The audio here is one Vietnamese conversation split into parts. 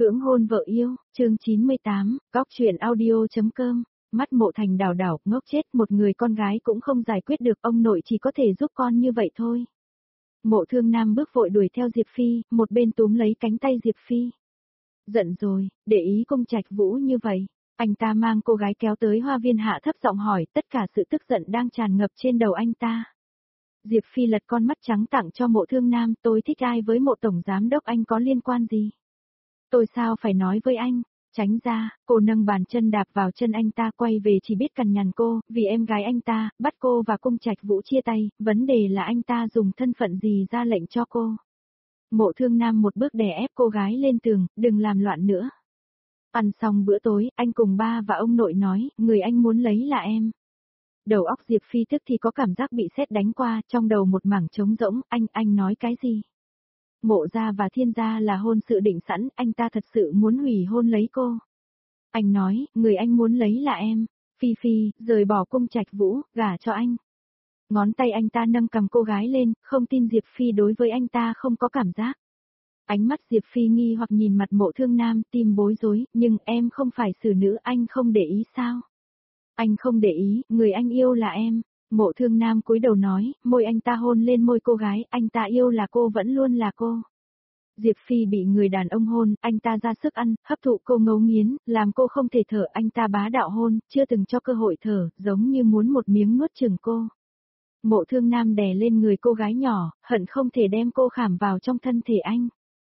Cưỡng hôn vợ yêu, chương 98, góc truyện audio.com. Mắt Mộ Thành đảo đảo, ngốc chết, một người con gái cũng không giải quyết được, ông nội chỉ có thể giúp con như vậy thôi. Mộ Thương Nam bước vội đuổi theo Diệp Phi, một bên túm lấy cánh tay Diệp Phi. Giận rồi, để ý Cung Trạch Vũ như vậy. Anh ta mang cô gái kéo tới hoa viên, hạ thấp giọng hỏi, tất cả sự tức giận đang tràn ngập trên đầu anh ta. Diệp Phi lật con mắt trắng tặng cho Mộ Thương Nam, tôi thích ai với Mộ tổng giám đốc anh có liên quan gì? Tôi sao phải nói với anh? Tránh ra, cô nâng bàn chân đạp vào chân anh ta, quay về chỉ biết cằn nhằn cô, vì em gái anh ta, bắt cô và Cung Trạch Vũ chia tay, vấn đề là anh ta dùng thân phận gì ra lệnh cho cô. Mộ Thương Nam một bước đè ép cô gái lên tường, đừng làm loạn nữa. Ăn xong bữa tối, anh cùng ba và ông nội nói, người anh muốn lấy là em. Đầu óc Diệp Phi tức thì có cảm giác bị sét đánh qua, trong đầu một mảng trống rỗng, anh nói cái gì? Mộ gia và Thiên gia là hôn sự định sẵn, anh ta thật sự muốn hủy hôn lấy cô. Anh nói, người anh muốn lấy là em. Phi Phi, rời bỏ Cung Trạch Vũ, gả cho anh. Ngón tay anh ta nâng cầm cô gái lên, không tin Diệp Phi đối với anh ta không có cảm giác. Ánh mắt Diệp Phi nghi hoặc nhìn mặt Mộ Thương Nam, tim bối rối, nhưng em không phải xử nữ, anh không để ý sao? Anh không để ý, người anh yêu là em. Mộ Thương Nam cúi đầu nói, môi anh ta hôn lên môi cô gái, anh ta yêu là cô, vẫn luôn là cô. Diệp Phi bị người đàn ông hôn, anh ta ra sức ăn, hấp thụ cô ngấu nghiến, làm cô không thể thở, anh ta bá đạo hôn, chưa từng cho cơ hội thở, giống như muốn một miếng nuốt chửng cô. Mộ Thương Nam đè lên người cô gái nhỏ, hận không thể đem cô khảm vào trong thân thể anh.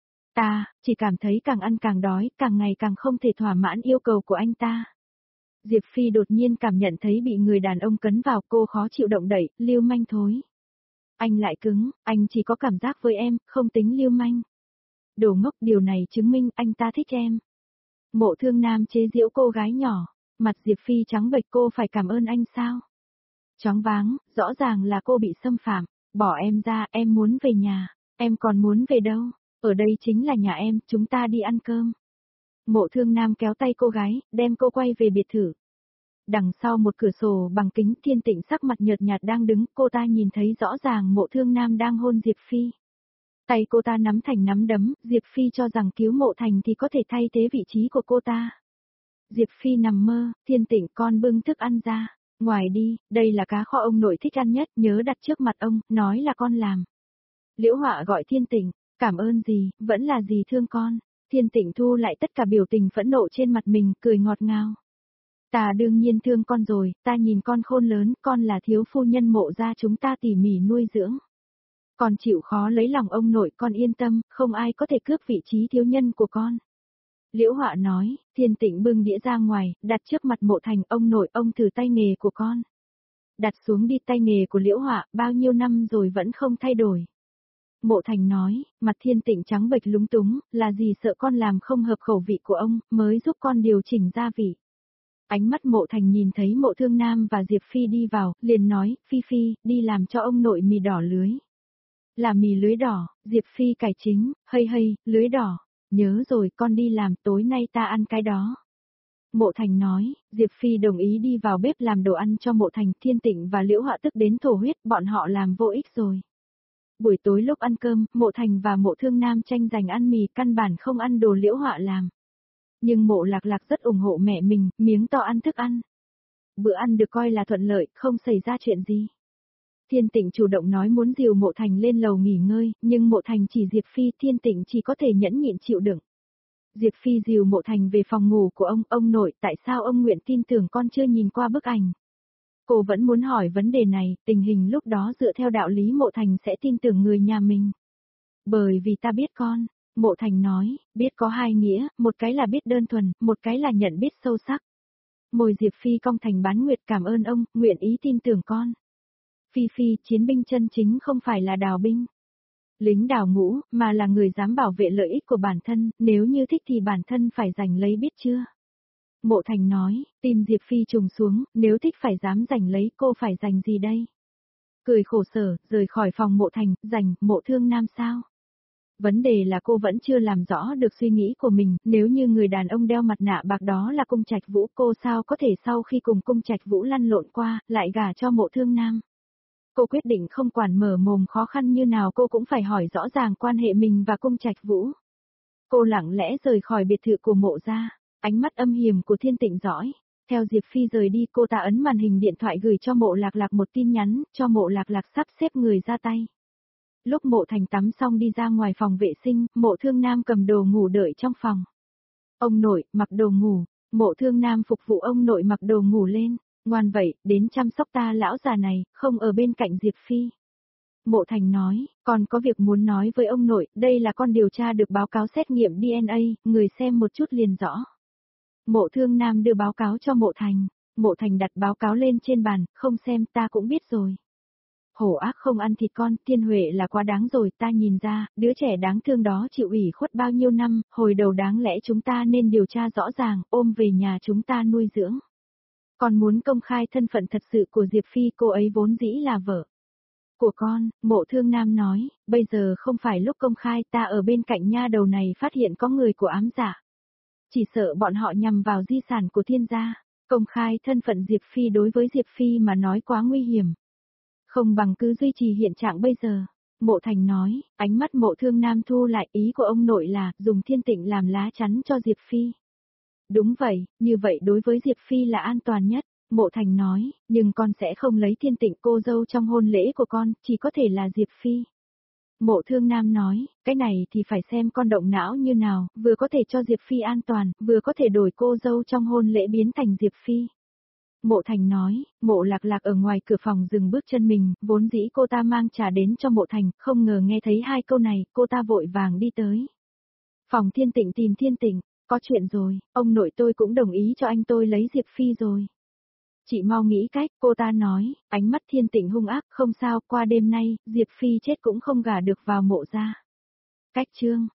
Ta, chỉ cảm thấy càng ăn càng đói, càng ngày càng không thể thỏa mãn yêu cầu của anh ta. Diệp Phi đột nhiên cảm nhận thấy bị người đàn ông cấn vào, cô khó chịu động đậy, lưu manh thối. Anh lại cứng, anh chỉ có cảm giác với em, không tính lưu manh. Đồ ngốc, điều này chứng minh anh ta thích em. Mộ Thương Nam chế giễu cô gái nhỏ, mặt Diệp Phi trắng bệch, cô phải cảm ơn anh sao? Choáng váng, rõ ràng là cô bị xâm phạm, bỏ em ra, em muốn về nhà, em còn muốn về đâu? Ở đây chính là nhà em, chúng ta đi ăn cơm. Mộ Thương Nam kéo tay cô gái, đem cô quay về biệt thự. Đằng sau một cửa sổ bằng kính, Thiên Tịnh sắc mặt nhợt nhạt đang đứng, cô ta nhìn thấy rõ ràng Mộ Thương Nam đang hôn Diệp Phi. Tay cô ta nắm thành nắm đấm, Diệp Phi cho rằng cứu Mộ Thành thì có thể thay thế vị trí của cô ta. Diệp Phi nằm mơ, Thiên Tịnh, con bưng thức ăn ra, ngoài đi, đây là cá kho ông nội thích ăn nhất, nhớ đặt trước mặt ông, nói là con làm. Liễu Họa gọi Thiên Tịnh, cảm ơn gì, vẫn là gì thương con. Thiên Tịnh thu lại tất cả biểu tình phẫn nộ trên mặt mình, cười ngọt ngào. Ta đương nhiên thương con rồi, ta nhìn con khôn lớn, con là thiếu phu nhân Mộ gia chúng ta tỉ mỉ nuôi dưỡng. Con chịu khó lấy lòng ông nội, con yên tâm, không ai có thể cướp vị trí thiếu nhân của con. Liễu Họa nói, Thiên Tịnh bưng đĩa ra ngoài, đặt trước mặt Mộ Thành, ông nội, ông thử tay nghề của con. Đặt xuống đi, tay nghề của Liễu Họa, bao nhiêu năm rồi vẫn không thay đổi. Mộ Thành nói, mặt Thiên Tịnh trắng bệch lúng túng, là gì sợ con làm không hợp khẩu vị của ông, mới giúp con điều chỉnh gia vị. Ánh mắt Mộ Thành nhìn thấy Mộ Thương Nam và Diệp Phi đi vào, liền nói, Phi Phi, đi làm cho ông nội mì đỏ lưới. Là mì lưới đỏ, Diệp Phi cải chính, hây, lưới đỏ, nhớ rồi, con đi làm, tối nay ta ăn cái đó. Mộ Thành nói, Diệp Phi đồng ý đi vào bếp làm đồ ăn cho Mộ Thành. Thiên Tịnh và Liễu Họa tức đến thổ huyết, bọn họ làm vô ích rồi. Buổi tối lúc ăn cơm, Mộ Thành và Mộ Thương Nam tranh giành ăn mì, căn bản không ăn đồ Liễu Họa làm. Nhưng Mộ Lạc Lạc rất ủng hộ mẹ mình, miếng to ăn thức ăn. Bữa ăn được coi là thuận lợi, không xảy ra chuyện gì. Thiên Tịnh chủ động nói muốn dìu Mộ Thành lên lầu nghỉ ngơi, nhưng Mộ Thành chỉ Diệp Phi, Thiên Tịnh chỉ có thể nhẫn nhịn chịu đựng. Diệp Phi dìu Mộ Thành về phòng ngủ của ông nội, tại sao ông nguyện tin tưởng con chưa nhìn qua bức ảnh? Cô vẫn muốn hỏi vấn đề này, tình hình lúc đó dựa theo đạo lý Mộ Thành sẽ tin tưởng người nhà mình. Bởi vì ta biết con, Mộ Thành nói, biết có hai nghĩa, một cái là biết đơn thuần, một cái là nhận biết sâu sắc. Môi Diệp Phi cong thành bán nguyệt, cảm ơn ông, nguyện ý tin tưởng con. Phi Phi, chiến binh chân chính không phải là đào binh, lính đào ngũ, mà là người dám bảo vệ lợi ích của bản thân, nếu như thích thì bản thân phải giành lấy, biết chưa? Mộ Thành nói, tim Diệp Phi trùng xuống, nếu thích phải dám giành lấy, cô phải giành gì đây? Cười khổ sở, rời khỏi phòng Mộ Thành, giành, Mộ Thương Nam sao? Vấn đề là cô vẫn chưa làm rõ được suy nghĩ của mình, nếu như người đàn ông đeo mặt nạ bạc đó là Cung Trạch Vũ, cô sao có thể sau khi cùng Cung Trạch Vũ lăn lộn qua, lại gả cho Mộ Thương Nam? Cô quyết định không quản mở mồm khó khăn như nào cô cũng phải hỏi rõ ràng quan hệ mình và Cung Trạch Vũ. Cô lặng lẽ rời khỏi biệt thự của Mộ gia, ánh mắt âm hiểm của Thiên Tịnh dõi. Theo Diệp Phi rời đi, cô ta ấn màn hình điện thoại gửi cho Mộ Lạc Lạc một tin nhắn, cho Mộ Lạc Lạc sắp xếp người ra tay. Lúc Mộ Thành tắm xong đi ra ngoài phòng vệ sinh, Mộ Thương Nam cầm đồ ngủ đợi trong phòng. Ông nội, mặc đồ ngủ. Mộ Thương Nam phục vụ ông nội mặc đồ ngủ lên. Ngoan vậy, đến chăm sóc ta lão già này, không ở bên cạnh Diệp Phi. Mộ Thành nói, còn có việc muốn nói với ông nội, đây là con điều tra được báo cáo xét nghiệm DNA, người xem một chút liền rõ. Mộ Thương Nam đưa báo cáo cho Mộ Thành. Mộ Thành đặt báo cáo lên trên bàn, không xem ta cũng biết rồi. Hổ ác không ăn thịt con, Thiên Huệ là quá đáng rồi, ta nhìn ra, đứa trẻ đáng thương đó chịu ủy khuất bao nhiêu năm, hồi đầu đáng lẽ chúng ta nên điều tra rõ ràng, ôm về nhà chúng ta nuôi dưỡng. Còn muốn công khai thân phận thật sự của Diệp Phi, cô ấy vốn dĩ là vợ của con. Mộ Thương Nam nói, bây giờ không phải lúc công khai, ta ở bên cạnh nha đầu này phát hiện có người của ám giả. Chỉ sợ bọn họ nhằm vào di sản của Thiên gia, công khai thân phận Diệp Phi đối với Diệp Phi mà nói quá nguy hiểm. Không bằng cứ duy trì hiện trạng bây giờ. Mộ Thành nói, ánh mắt Mộ Thương Nam thu lại, ý của ông nội là dùng Thiên Tịnh làm lá chắn cho Diệp Phi. Đúng vậy, như vậy đối với Diệp Phi là an toàn nhất. Mộ Thành nói, nhưng con sẽ không lấy Thiên Tịnh cô dâu trong hôn lễ của con, chỉ có thể là Diệp Phi. Mộ Thương Nam nói, cái này thì phải xem con động não như nào, vừa có thể cho Diệp Phi an toàn, vừa có thể đổi cô dâu trong hôn lễ biến thành Diệp Phi. Mộ Thành nói, Mộ Lạc Lạc ở ngoài cửa phòng dừng bước chân mình, vốn dĩ cô ta mang trà đến cho Mộ Thành, không ngờ nghe thấy hai câu này, cô ta vội vàng đi tới. Phòng Thiên Tịnh tìm Thiên Tịnh, có chuyện rồi, ông nội tôi cũng đồng ý cho anh tôi lấy Diệp Phi rồi. Chị mau nghĩ cách, cô ta nói, ánh mắt Thiên Tịnh hung ác, không sao, qua đêm nay, Diệp Phi chết cũng không gả được vào Mộ gia. Cách chương